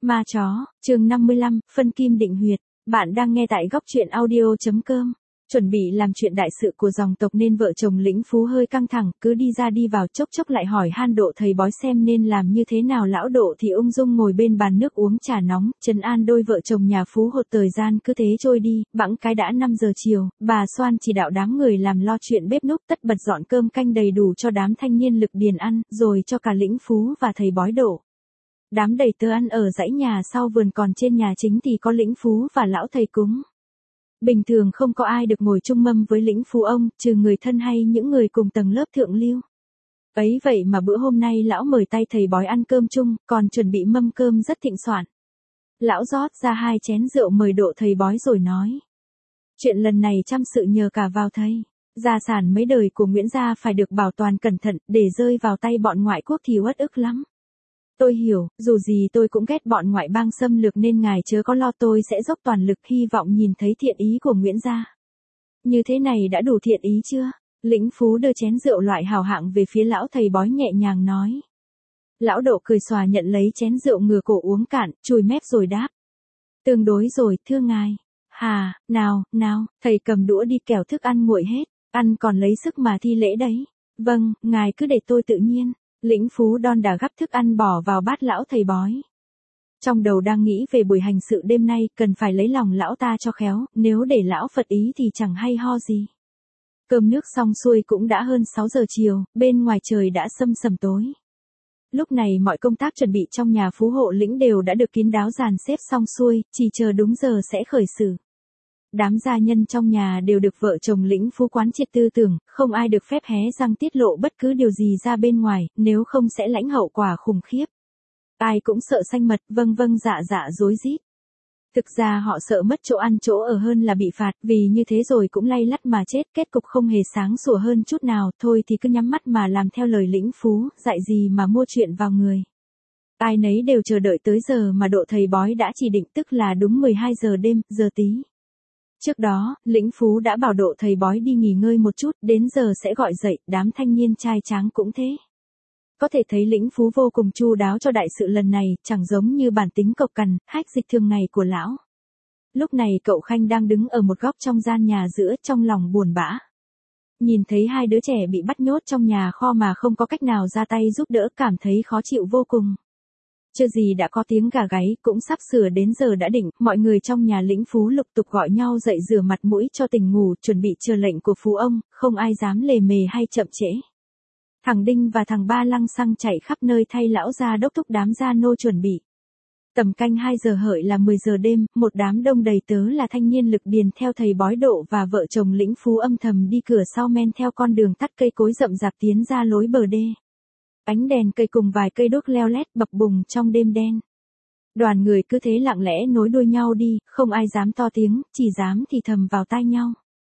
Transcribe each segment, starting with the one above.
Ma chó, chương 55, phân kim định huyệt. Bạn đang nghe tại góc truyện audio.com. Chuẩn bị làm chuyện đại sự của dòng tộc nên vợ chồng Lĩnh Phú hơi căng thẳng, cứ đi ra đi vào chốc chốc lại hỏi han Độ thầy bói xem nên làm như thế nào. Lão Độ thì ung dung ngồi bên bàn nước uống trà nóng, trấn an đôi vợ chồng nhà Phú Hộ. Thời gian cứ thế trôi đi, bẵng cái đã 5 giờ chiều, bà Soan chỉ đạo đám người làm lo chuyện bếp núc tất bật dọn cơm canh đầy đủ cho đám thanh niên lực điền ăn, rồi cho cả Lĩnh Phú và thầy bói Độ. Đám đầy tớ ăn ở dãy nhà sau vườn, còn trên nhà chính thì có Lĩnh Phú và lão thầy cúng. Bình thường không có ai được ngồi chung mâm với Lĩnh Phú ông, trừ người thân hay những người cùng tầng lớp thượng lưu. Ấy vậy mà bữa hôm nay lão mời tay thầy bói ăn cơm chung, còn chuẩn bị mâm cơm rất thịnh soạn. Lão rót ra 2 chén rượu mời Độ thầy bói rồi nói: chuyện lần này trăm sự nhờ cả vào thầy. Gia sản mấy đời của Nguyễn gia phải được bảo toàn cẩn thận, để rơi vào tay bọn ngoại quốc thì uất ức lắm. Tôi hiểu, dù gì tôi cũng ghét bọn ngoại bang xâm lược nên ngài chớ có lo, tôi sẽ dốc toàn lực, hy vọng nhìn thấy thiện ý của Nguyễn gia. Như thế này đã đủ thiện ý chưa? Lĩnh Phú đưa chén rượu loại hào hạng về phía lão thầy bói nhẹ nhàng nói. Lão Độ cười xòa nhận lấy chén rượu ngửa cổ uống cạn, chùi mép rồi đáp: tương đối rồi, thưa ngài. Hà, nào, thầy cầm đũa đi kẻo thức ăn nguội hết, ăn còn lấy sức mà thi lễ đấy. Vâng, ngài cứ để tôi tự nhiên. Lĩnh Phú đon đả gắp thức ăn bỏ vào bát lão thầy bói. Trong đầu đang nghĩ về buổi hành sự đêm nay, cần phải lấy lòng lão ta cho khéo, nếu để lão phật ý thì chẳng hay ho gì. Cơm nước xong xuôi cũng đã hơn 6 giờ chiều, bên ngoài trời đã sâm sầm tối. Lúc này mọi công tác chuẩn bị trong nhà Phú Hộ Lĩnh đều đã được kín đáo dàn xếp xong xuôi, chỉ chờ đúng giờ sẽ khởi xử. Đám gia nhân trong nhà đều được vợ chồng Lĩnh Phú quán triệt tư tưởng, không ai được phép hé răng tiết lộ bất cứ điều gì ra bên ngoài, nếu không sẽ lãnh hậu quả khủng khiếp. Ai cũng sợ xanh mật, vâng dạ rối rít. Thực ra họ sợ mất chỗ ăn chỗ ở hơn là bị phạt, vì như thế rồi cũng lay lắt mà chết, kết cục không hề sáng sủa hơn chút nào. Thôi thì cứ nhắm mắt mà làm theo lời Lĩnh Phú, dạy gì mà mua chuyện vào người. Ai nấy đều chờ đợi tới giờ mà Độ thầy bói đã chỉ định, tức là đúng 12 giờ đêm, giờ tí. Trước đó, Lĩnh Phú đã bảo Độ thầy bói đi nghỉ ngơi một chút, đến giờ sẽ gọi dậy. Đám thanh niên trai tráng cũng thế. Có thể thấy Lĩnh Phú vô cùng chu đáo cho đại sự lần này, chẳng giống như bản tính cộc cằn, hách dịch thường ngày của lão. Lúc này cậu Khanh đang đứng ở một góc trong gian nhà giữa, trong lòng buồn bã. Nhìn thấy 2 đứa trẻ bị bắt nhốt trong nhà kho mà không có cách nào ra tay giúp đỡ, cảm thấy khó chịu vô cùng. Chưa gì đã có tiếng gà gáy, cũng sắp sửa đến giờ đã định, mọi người trong nhà Lĩnh Phú lục tục gọi nhau dậy rửa mặt mũi cho tỉnh ngủ, chuẩn bị chờ lệnh của Phú ông, không ai dám lề mề hay chậm trễ. Thằng Đinh và thằng Ba lăng xăng chạy khắp nơi thay lão gia đốc thúc đám gia nô chuẩn bị. Tầm canh 2 giờ hợi là 10 giờ đêm, một đám đông đầy tớ là thanh niên lực điền theo thầy bói Độ và vợ chồng Lĩnh Phú âm thầm đi cửa sau men theo con đường tắt cây cối rậm rạp tiến ra lối bờ đê. Ánh đèn cây cùng vài cây đuốc leo lét bập bùng trong đêm đen. Đoàn người cứ thế lặng lẽ nối đuôi nhau đi, không ai dám to tiếng, chỉ dám thì thầm vào tai nhau.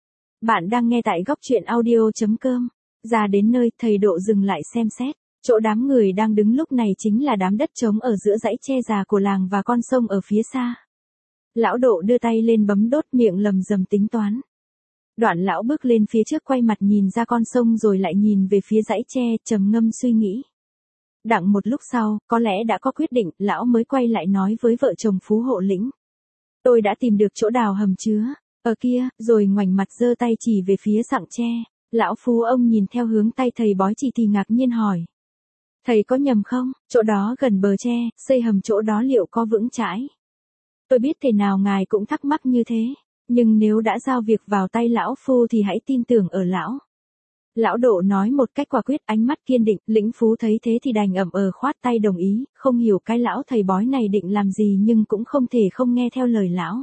Bạn đang nghe tại góc truyện audio.com. Ra đến nơi, thầy Độ dừng lại xem xét. Chỗ đám người đang đứng lúc này chính là đám đất trống ở giữa dãy tre già của làng và con sông ở phía xa. Lão Độ đưa tay lên bấm đốt, miệng lầm rầm tính toán. Đoạn lão bước lên phía trước, quay mặt nhìn ra con sông rồi lại nhìn về phía dãy tre, trầm ngâm suy nghĩ. Đặng một lúc sau, có lẽ đã có quyết định, lão mới quay lại nói với vợ chồng Phú Hộ Lĩnh. Tôi đã tìm được chỗ đào hầm chứa, ở kia, rồi ngoảnh mặt giơ tay chỉ về phía sặng tre. Lão Phú ông nhìn theo hướng tay thầy bói chỉ thì ngạc nhiên hỏi. Thầy có nhầm không, chỗ đó gần bờ tre, xây hầm chỗ đó liệu có vững chãi? Tôi biết thế nào ngài cũng thắc mắc như thế, nhưng nếu đã giao việc vào tay lão Phu thì hãy tin tưởng ở lão. Lão Độ nói một cách quả quyết, ánh mắt kiên định. Lĩnh Phú thấy thế thì đành ậm khoát tay đồng ý, không hiểu cái lão thầy bói này định làm gì nhưng cũng không thể không nghe theo lời lão.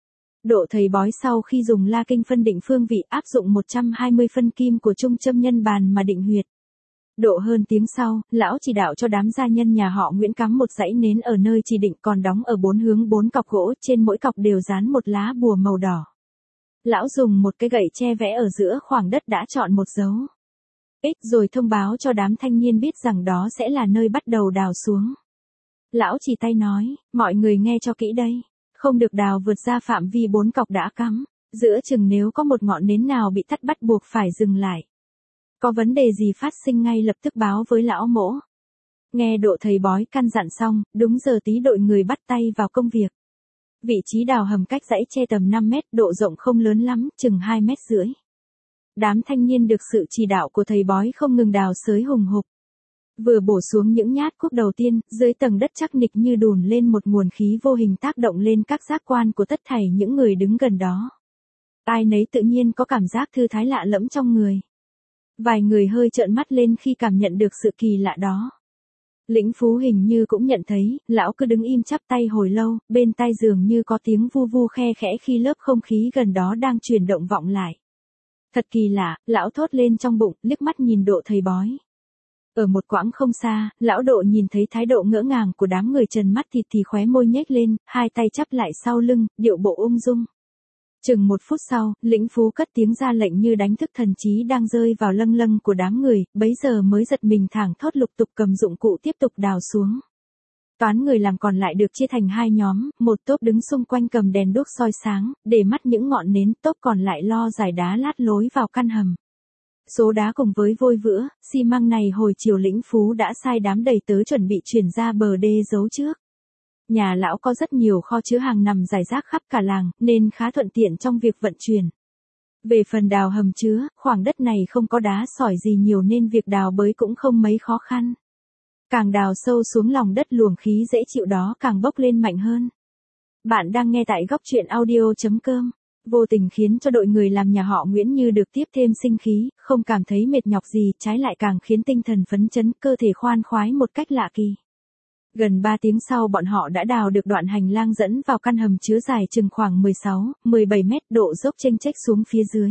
Độ thầy bói sau khi dùng la kinh phân định phương vị, áp dụng 120 phân kim của trung châm nhân bàn mà định huyệt. Độ hơn tiếng sau, lão chỉ đạo cho đám gia nhân nhà họ Nguyễn cắm một dãy nến ở nơi chỉ định, còn đóng ở 4 hướng 4 cọc gỗ, trên mỗi cọc đều dán một lá bùa màu đỏ. Lão dùng một cái gậy tre vẽ ở giữa khoảng đất đã chọn một dấu X rồi thông báo cho đám thanh niên biết rằng đó sẽ là nơi bắt đầu đào xuống. Lão chỉ tay nói, mọi người nghe cho kỹ đây. Không được đào vượt ra phạm vi 4 cọc đã cắm. Giữa chừng nếu có một ngọn nến nào bị tắt bắt buộc phải dừng lại. Có vấn đề gì phát sinh ngay lập tức báo với lão mỗ. Nghe độ thầy bói căn dặn xong, đúng giờ tí đội người bắt tay vào công việc. Vị trí đào hầm cách dãy tre tầm 5 mét, độ rộng không lớn lắm, chừng 2,5 mét. Đám thanh niên được sự chỉ đạo của thầy bói không ngừng đào xới hùng hục. Vừa bổ xuống những nhát cuốc đầu tiên, dưới tầng đất chắc nịch như đùn lên một nguồn khí vô hình tác động lên các giác quan của tất thảy những người đứng gần đó. Ai nấy tự nhiên có cảm giác thư thái lạ lẫm trong người. Vài người hơi trợn mắt lên khi cảm nhận được sự kỳ lạ đó. Lĩnh Phú hình như cũng nhận thấy, lão cứ đứng im chắp tay hồi lâu, bên tai dường như có tiếng vu vu khe khẽ khi lớp không khí gần đó đang chuyển động vọng lại. Thật kỳ lạ, lão thốt lên trong bụng, liếc mắt nhìn độ thầy bói. Ở một quãng không xa, lão độ nhìn thấy thái độ ngỡ ngàng của đám người trần mắt thì khóe môi nhếch lên, hai tay chắp lại sau lưng, điệu bộ ung dung. Chừng 1 phút sau, Lĩnh Phú cất tiếng ra lệnh như đánh thức thần trí đang rơi vào lâng lâng của đám người, bấy giờ mới giật mình thảng thốt lục tục cầm dụng cụ tiếp tục đào xuống. Toán người làm còn lại được chia thành 2 nhóm, một tốp đứng xung quanh cầm đèn đuốc soi sáng, để mắt những ngọn nến, tốp còn lại lo giải đá lát lối vào căn hầm. Số đá cùng với vôi vữa, xi măng này hồi chiều Lĩnh Phú đã sai đám đầy tớ chuẩn bị chuyển ra bờ đê giấu trước. Nhà lão có rất nhiều kho chứa hàng nằm rải rác khắp cả làng, nên khá thuận tiện trong việc vận chuyển. Về phần đào hầm chứa, khoảng đất này không có đá sỏi gì nhiều nên việc đào bới cũng không mấy khó khăn. Càng đào sâu xuống lòng đất luồng khí dễ chịu đó càng bốc lên mạnh hơn. Bạn đang nghe tại góc truyện audio.com. Vô tình khiến cho đội người làm nhà họ Nguyễn như được tiếp thêm sinh khí, không cảm thấy mệt nhọc gì, trái lại càng khiến tinh thần phấn chấn, cơ thể khoan khoái một cách lạ kỳ. Gần 3 tiếng sau bọn họ đã đào được đoạn hành lang dẫn vào căn hầm chứa dài chừng khoảng 16-17 mét, độ dốc chênh chếch xuống phía dưới.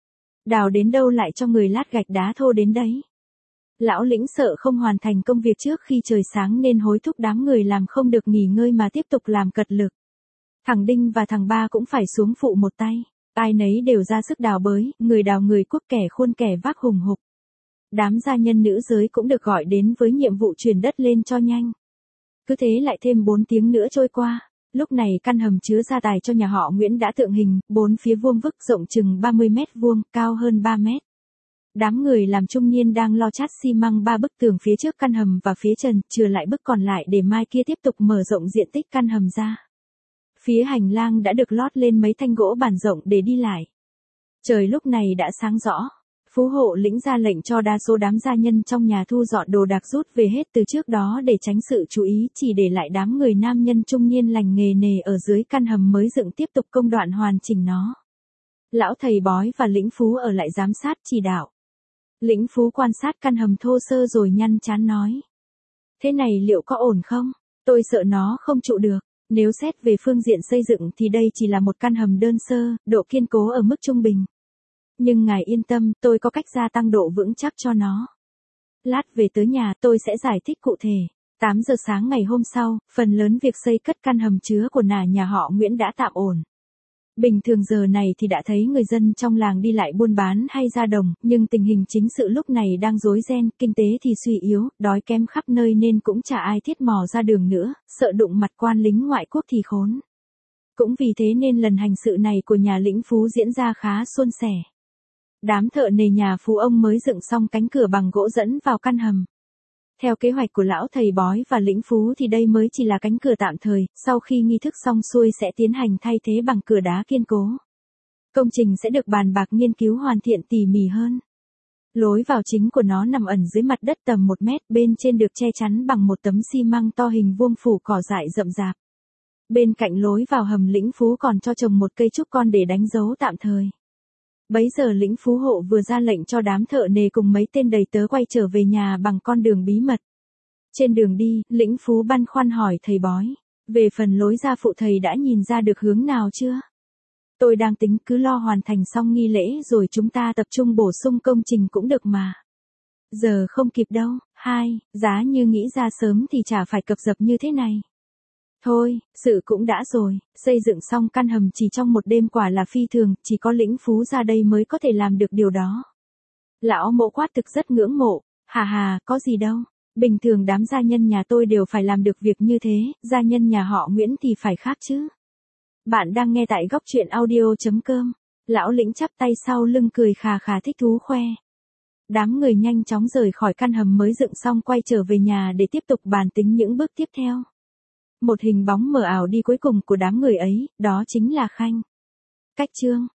Đào đến đâu lại cho người lát gạch đá thô đến đấy. Lão Lĩnh sợ không hoàn thành công việc trước khi trời sáng nên hối thúc đám người làm không được nghỉ ngơi mà tiếp tục làm cật lực. Thằng Đinh và thằng Ba cũng phải xuống phụ một tay. Ai nấy đều ra sức đào bới, người đào người cuốc, kẻ khuôn kẻ vác hùng hục. Đám gia nhân nữ giới cũng được gọi đến với nhiệm vụ chuyển đất lên cho nhanh. Cứ thế lại thêm 4 tiếng nữa trôi qua. Lúc này căn hầm chứa gia tài cho nhà họ Nguyễn đã tượng hình, 4 phía vuông vức, rộng chừng 30 mét vuông, cao hơn 3 mét. Đám người làm trung niên đang lo chát xi măng 3 bức tường phía trước căn hầm và phía trần, chừa lại bức còn lại để mai kia tiếp tục mở rộng diện tích căn hầm ra. Phía hành lang đã được lót lên mấy thanh gỗ bản rộng để đi lại. Trời lúc này đã sáng rõ. Phú Hộ Lĩnh ra lệnh cho đa số đám gia nhân trong nhà thu dọn đồ đạc rút về hết từ trước đó để tránh sự chú ý, chỉ để lại đám người nam nhân trung niên lành nghề nề ở dưới căn hầm mới dựng tiếp tục công đoạn hoàn chỉnh nó. Lão thầy bói và Lĩnh Phú ở lại giám sát chỉ đạo. Lĩnh Phú quan sát căn hầm thô sơ rồi nhăn chán nói. Thế này liệu có ổn không? Tôi sợ nó không trụ được. Nếu xét về phương diện xây dựng thì đây chỉ là một căn hầm đơn sơ, độ kiên cố ở mức trung bình. Nhưng ngài yên tâm, tôi có cách gia tăng độ vững chắc cho nó. Lát về tới nhà tôi sẽ giải thích cụ thể. 8 giờ sáng ngày hôm sau, phần lớn việc xây cất căn hầm chứa của nhà họ Nguyễn đã tạm ổn. Bình thường giờ này thì đã thấy người dân trong làng đi lại buôn bán hay ra đồng, nhưng tình hình chính sự lúc này đang rối ren, kinh tế thì suy yếu, đói kém khắp nơi nên cũng chả ai thiết mò ra đường nữa, sợ đụng mặt quan lính ngoại quốc thì khốn. Cũng vì thế nên lần hành sự này của nhà Lĩnh Phú diễn ra khá suôn sẻ. Đám thợ nề nhà Phú ông mới dựng xong cánh cửa bằng gỗ dẫn vào căn hầm. Theo kế hoạch của lão thầy bói và Lĩnh Phú thì đây mới chỉ là cánh cửa tạm thời, sau khi nghi thức xong xuôi sẽ tiến hành thay thế bằng cửa đá kiên cố. Công trình sẽ được bàn bạc nghiên cứu hoàn thiện tỉ mỉ hơn. Lối vào chính của nó nằm ẩn dưới mặt đất tầm 1 mét, bên trên được che chắn bằng một tấm xi măng to hình vuông phủ cỏ dại rậm rạp. Bên cạnh lối vào hầm Lĩnh Phú còn cho trồng một cây trúc con để đánh dấu tạm thời. Bấy giờ Lĩnh Phú Hộ vừa ra lệnh cho đám thợ nề cùng mấy tên đầy tớ quay trở về nhà bằng con đường bí mật. Trên đường đi, Lĩnh Phú băn khoăn hỏi thầy bói. Về phần lối ra phụ thầy đã nhìn ra được hướng nào chưa? Tôi đang tính cứ lo hoàn thành xong nghi lễ rồi chúng ta tập trung bổ sung công trình cũng được mà. Giờ không kịp đâu. Giá như nghĩ ra sớm thì chả phải cập dập như thế này. Thôi, sự cũng đã rồi, xây dựng xong căn hầm chỉ trong một đêm quả là phi thường, chỉ có Lĩnh Phú ra đây mới có thể làm được điều đó. Lão Mộ quát thực rất ngưỡng mộ, có gì đâu, bình thường đám gia nhân nhà tôi đều phải làm được việc như thế, gia nhân nhà họ Nguyễn thì phải khác chứ. Bạn đang nghe tại góc truyện audio.com, lão Lĩnh chắp tay sau lưng cười khà khà thích thú khoe. Đám người nhanh chóng rời khỏi căn hầm mới dựng xong quay trở về nhà để tiếp tục bàn tính những bước tiếp theo. Một hình bóng mờ ảo đi cuối cùng của đám người ấy, đó chính là Khanh. Cách chương